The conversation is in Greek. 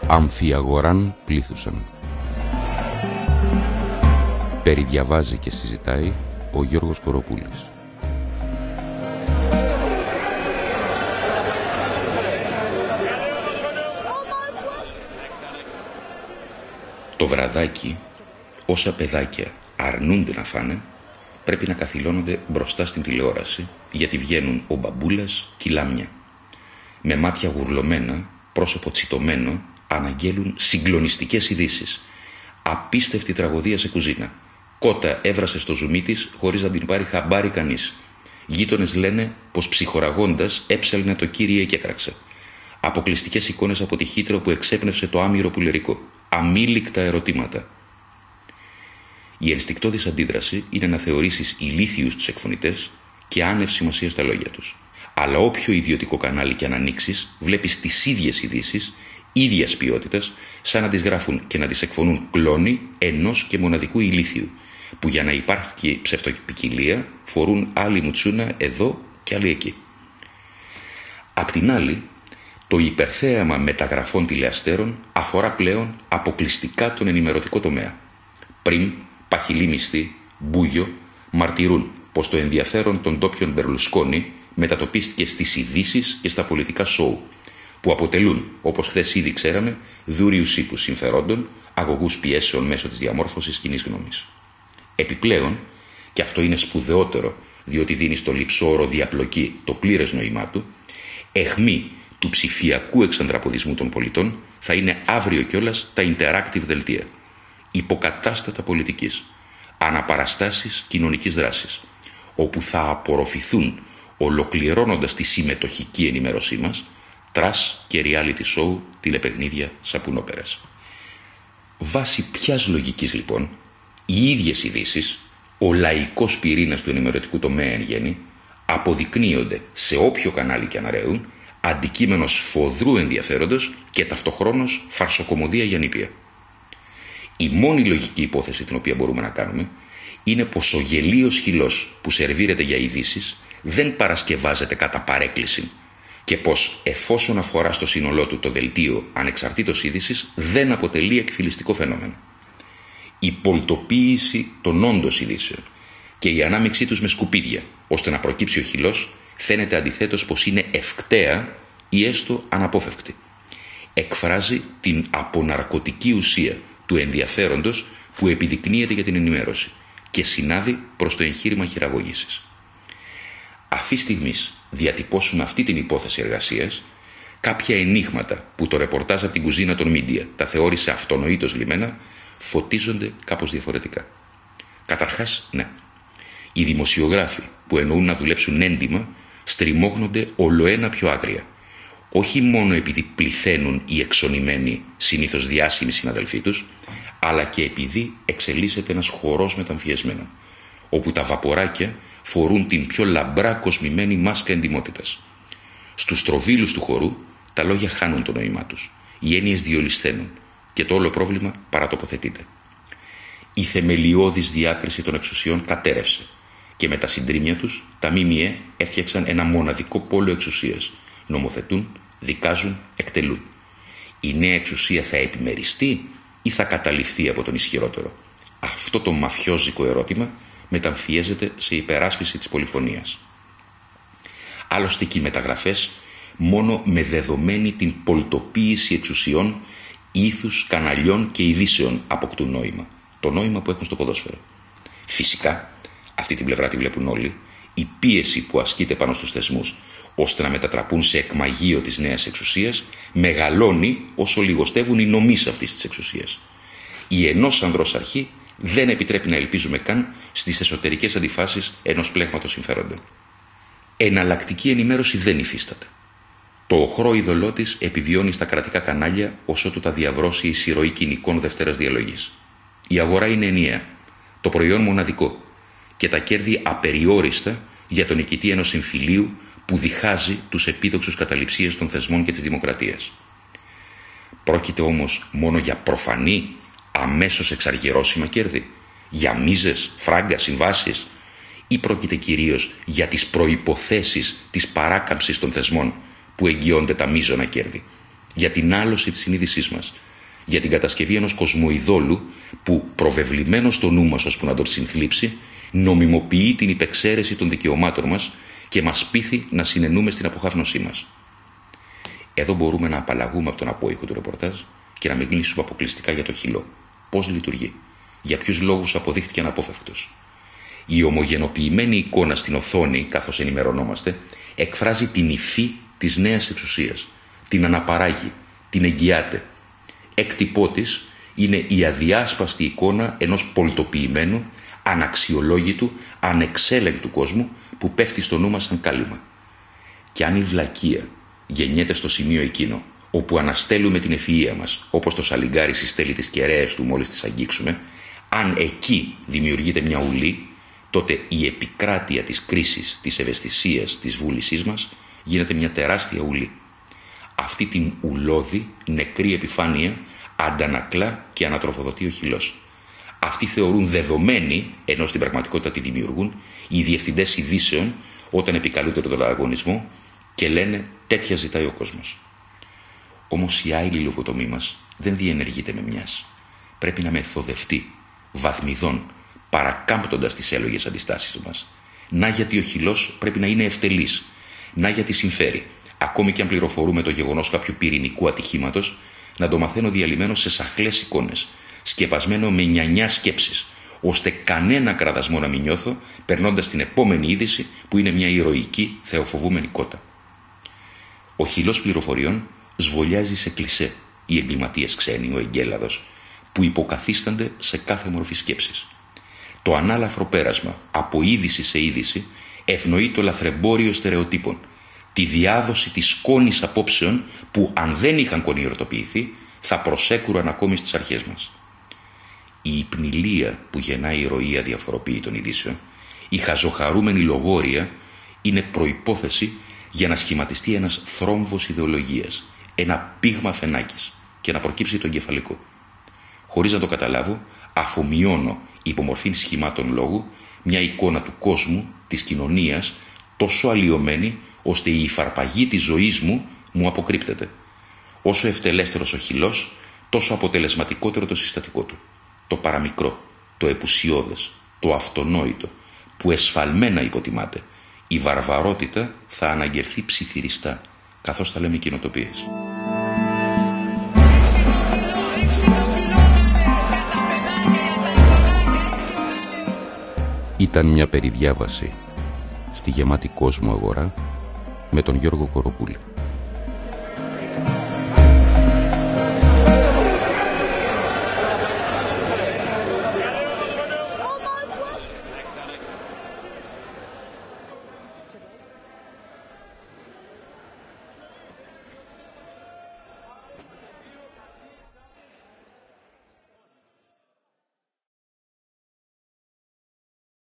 Αμφιαγοράν πλήθουσαν. Περιδιαβάζει και συζητάει ο Γιώργος Κοροπούλης. Το βραδάκι, όσα παιδάκια αρνούνται να φάνε, πρέπει να καθυλώνονται μπροστά στην τηλεόραση, γιατί βγαίνουν ο μπαμπούλας και η λάμια. Με μάτια γουρλωμένα, πρόσωπο τσιτωμένο, αναγγέλουν συγκλονιστικές ειδήσεις. Απίστευτη τραγωδία σε κουζίνα. Κότα έβρασε στο ζουμί της χωρίς να την πάρει χαμπάρι κανείς. Γείτονες λένε πως ψυχοραγώντας έψαλνε το Κύριε και έκραξε. Αποκλειστικές εικόνες από τη χύτρα που εξέπνευσε το άμυρο πουλερικό. Αμήλικτα ερωτήματα. Η ενστικτώδης αντίδραση είναι να θεωρήσεις ηλίθιους τους εκφωνητές και άνευ σημασία στα λόγια τους. Αλλά όποιο ιδιωτικό κανάλι και αν ανοίξεις, βλέπεις τις ίδιες ειδήσεις, ίδιας ποιότητας, σαν να τις γράφουν και να τις εκφωνούν κλόνοι ενός και μοναδικού ηλίθιου, που για να υπάρχει ψευτοπικιλία φορούν άλλη μουτσούνα εδώ και άλλη εκεί. Απ' την άλλη, το υπερθέαμα μεταγραφών τηλεαστέρων αφορά πλέον αποκλειστικά τον ενημερωτικό τομέα. Πριν, παχυλή μισθή, μπούγιο, μαρτυρούν πως το ενδιαφέρον των ντόπιων Μπερλουσκόνη μετατοπίστηκε στις ειδήσεις και στα πολιτικά σόου, που αποτελούν, όπως χθες ήδη ξέραμε, δούριους ύπους συμφερόντων, αγωγούς πιέσεων μέσω της διαμόρφωσης κοινής γνώμης. Επιπλέον, και αυτό είναι σπουδαιότερο, διότι δίνει στο λειψόωρο διαπλοκή το πλήρες νόημά του, αιχμή του ψηφιακού εξανδραποδισμού των πολιτών θα είναι αύριο κιόλας τα interactive δελτία. Υποκατάστατα πολιτικής, αναπαραστάσεις κοινωνικής δράσης, όπου θα απορροφηθούν, ολοκληρώνοντας τη συμμετοχική ενημέρωσή μας, τρας και reality show, τηλεπαιχνίδια, σαπουνόπερας. Βάσει ποιας λογικής λοιπόν, οι ίδιες ειδήσεις, ο λαϊκός πυρήνας του ενημερωτικού τομέα εν γέννη, αποδεικνύονται σε όποιο κανάλι και αναραίουν, αντικείμενο σφοδρού ενδιαφέροντος και ταυτοχρόνως φαρσοκομωδία για νήπια. Η μόνη λογική υπόθεση την οποία μπορούμε να κάνουμε είναι πως ο γελίος χυλός που σερβίρεται για ειδήσεις δεν παρασκευάζεται κατά παρέκκληση και πως εφόσον αφορά στο σύνολό του το δελτίο ανεξαρτήτως είδησης δεν αποτελεί εκφυλιστικό φαινόμενο. Η πολτοποίηση των όντως ειδήσεων και η ανάμειξή τους με σκουπίδια ώστε να προκύψει ο χυλός φαίνεται αντιθέτως πως είναι ευκταία ή έστω αναπόφευκτη. Εκφράζει την αποναρκωτική ουσία του ενδιαφέροντος που επιδεικνύεται για την ενημέρωση και συνάδει προς το εγχείρημα χειραγώγησης. Αυτή στιγμής διατυπώσουμε αυτή την υπόθεση εργασίας, κάποια ενίγματα που το ρεπορτάζ από την κουζίνα των μίντια τα θεώρησε αυτονοήτως λιμένα, φωτίζονται κάπως διαφορετικά. Καταρχάς, ναι, οι δημοσιογράφοι που εννοούν να δουλέψουν έντιμα στριμώχνονται ολοένα πιο άγρια. Όχι μόνο επειδή πληθαίνουν οι εξονημένοι, συνήθως διάσημοι συναδελφοί τους, αλλά και επειδή εξελίσσεται ένας χορός μεταμφιεσμένων, όπου τα βαποράκια φορούν την πιο λαμπρά κοσμημένη μάσκα εντιμότητας. Στους τροβίλους του χορού τα λόγια χάνουν το νόημά τους, οι έννοιες διολυσθένουν και το όλο πρόβλημα παρατοποθετείται. Η θεμελιώδης διάκριση των εξουσιών κατέρευσε και με τα συντρίμια τους τα ΜΜΕ έφτιαξαν ένα μοναδικό πόλο εξουσίας. Νομοθετούν, δικάζουν, εκτελούν. Η νέα εξουσία θα επιμεριστεί ή θα καταληφθεί από τον ισχυρότερο? Αυτό το μαφιόζικο ερώτημα μεταμφιέζεται σε υπεράσπιση της πολυφωνίας. Άλλωστε και οι μεταγραφές μόνο με δεδομένη την πολτοποίηση εξουσιών, ήθους, καναλιών και ειδήσεων αποκτούν νόημα. Το νόημα που έχουν στο ποδόσφαιρο. Φυσικά, αυτή την πλευρά τη βλέπουν όλοι, η πίεση που ασκείται πάνω στους θεσμούς ώστε να μετατραπούν σε εκμαγείο της νέας εξουσίας μεγαλώνει όσο λιγοστεύουν οι νομείς αυτής της εξουσίας. Η ενός ανδρός αρχή δεν επιτρέπει να ελπίζουμε καν στις εσωτερικές αντιφάσεις ενός πλέγματος συμφέροντων. Εναλλακτική ενημέρωση δεν υφίσταται. Το οχρό είδωλό της επιβιώνει στα κρατικά κανάλια όσο του τα διαβρώσει η συρροή κοινικών Δευτέρας Διαλογής. Η αγορά είναι ενιαία, το προϊόν μοναδικό και τα κέρδη απεριόριστα για τον νικητή ενός συμφιλίου που διχάζει τους επίδοξους καταληψίες των θεσμών και της δημοκρατίας. Πρόκειται όμως μόνο για προφανή, αμέσως εξαργυρώσιμα κέρδη, για μίζες, φράγκα, συμβάσεις, ή πρόκειται κυρίως για τις προϋποθέσεις της παράκαμψης των θεσμών που εγγυώνται τα μείζωνα κέρδη? για την άλωση της συνείδησής μας, για την κατασκευή ενός κοσμοειδόλου που, προβεβλημένο στο νου μας ώσπου να τον συνθλίψει, νομιμοποιεί την υπεξαίρεση των δικαιωμάτων μας και μας πείθει να συνενούμε στην αποχάφνωσή μας. Εδώ μπορούμε να απαλλαγούμε από τον απόϊχο του ρεπορτάζ και να μιλήσουμε αποκλειστικά για το χυλό. Πώς λειτουργεί, για ποιους λόγους αποδείχτηκε αναπόφευκτος. Η ομογενοποιημένη εικόνα στην οθόνη, καθώς ενημερωνόμαστε, εκφράζει την υφή της νέας εξουσίας, την αναπαράγει, την εγγυάται. Έκτυπό της είναι η αδιάσπαστη εικόνα ενός πολιτοποιημένου, αναξιολόγητου, ανεξέλεγκτου κόσμου που πέφτει στο νου μας σαν κάλυμα. Και αν η βλακεία γεννιέται στο σημείο εκείνο, όπου αναστέλουμε την ευφυΐα μας, όπως το σαλιγκάρι συστέλει τις κεραίες του μόλις τις αγγίξουμε, αν εκεί δημιουργείται μια ουλή, τότε η επικράτεια της κρίσης, της ευαισθησίας, της βούλησής μας γίνεται μια τεράστια ουλή. Αυτή την ουλώδη, νεκρή επιφάνεια αντανακλά και ανατροφοδοτεί ο χυλός. Αυτοί θεωρούν δεδομένη, ενώ στην πραγματικότητα τη δημιουργούν, οι διευθυντές ειδήσεων όταν επικαλούνται τον ανταγωνισμό και λένε «τέτοια ζητάει ο κόσμος». Όμως η άειλη λογοτομή μας δεν διενεργείται με μιας. Πρέπει να μεθοδευτεί, βαθμιδών, παρακάμπτοντας τις έλογες αντιστάσεις μας. Να γιατί ο χυλός πρέπει να είναι ευτελής. Να γιατί συμφέρει, ακόμη και αν πληροφορούμε το γεγονός κάποιου πυρηνικού ατυχήματος, να το μαθαίνω διαλυμένο σε σαχλές εικόνες, σκεπασμένο με νιανιά σκέψεις, ώστε κανένα κραδασμό να μην νιώθω, περνώντας την επόμενη είδηση που είναι μια ηρωική, θεοφοβούμενη κότα. Ο χυλός πληροφοριών σβολιάζει σε κλισέ οι εγκληματίες ξένοι, ο εγκέλαδος, που υποκαθίστανται σε κάθε μορφή σκέψης. Το ανάλαφρο πέρασμα από είδηση σε είδηση ευνοεί το λαθρεμπόριο στερεοτύπων, τη διάδοση της σκόνης απόψεων που, αν δεν είχαν κονιορτοποιηθεί, θα προσέκουραν ακόμη στις αρχές μας. Η υπνηλία που γεννάει η ροή αδιαφοροποίητων ειδήσεων, η χαζοχαρούμενη λογόρια, είναι προϋπόθεση για να σχηματιστεί ένας θρόμβος ιδεολογίας, ένα πείγμα φενάκης και να προκύψει το εγκεφαλικό. Χωρίς να το καταλάβω, αφομοιώνω υπομορφήν σχημάτων λόγου μια εικόνα του κόσμου, της κοινωνίας, τόσο αλλοιωμένη ώστε η υφαρπαγή της ζωής μου αποκρύπτεται. Όσο ευτελέστερος ο χυλός, τόσο αποτελεσματικότερο το συστατικό του. Το παραμικρό, το επουσιώδες, το αυτονόητο, που εσφαλμένα υποτιμάται. Η βαρβαρότητα θα αναγγελθεί ψιθυριστά, καθώς θα λέμε κοινοτοπίες. Ήταν μια περιδιάβαση στη γεμάτη κόσμο αγορά με τον Γιώργο Κοροπούλη.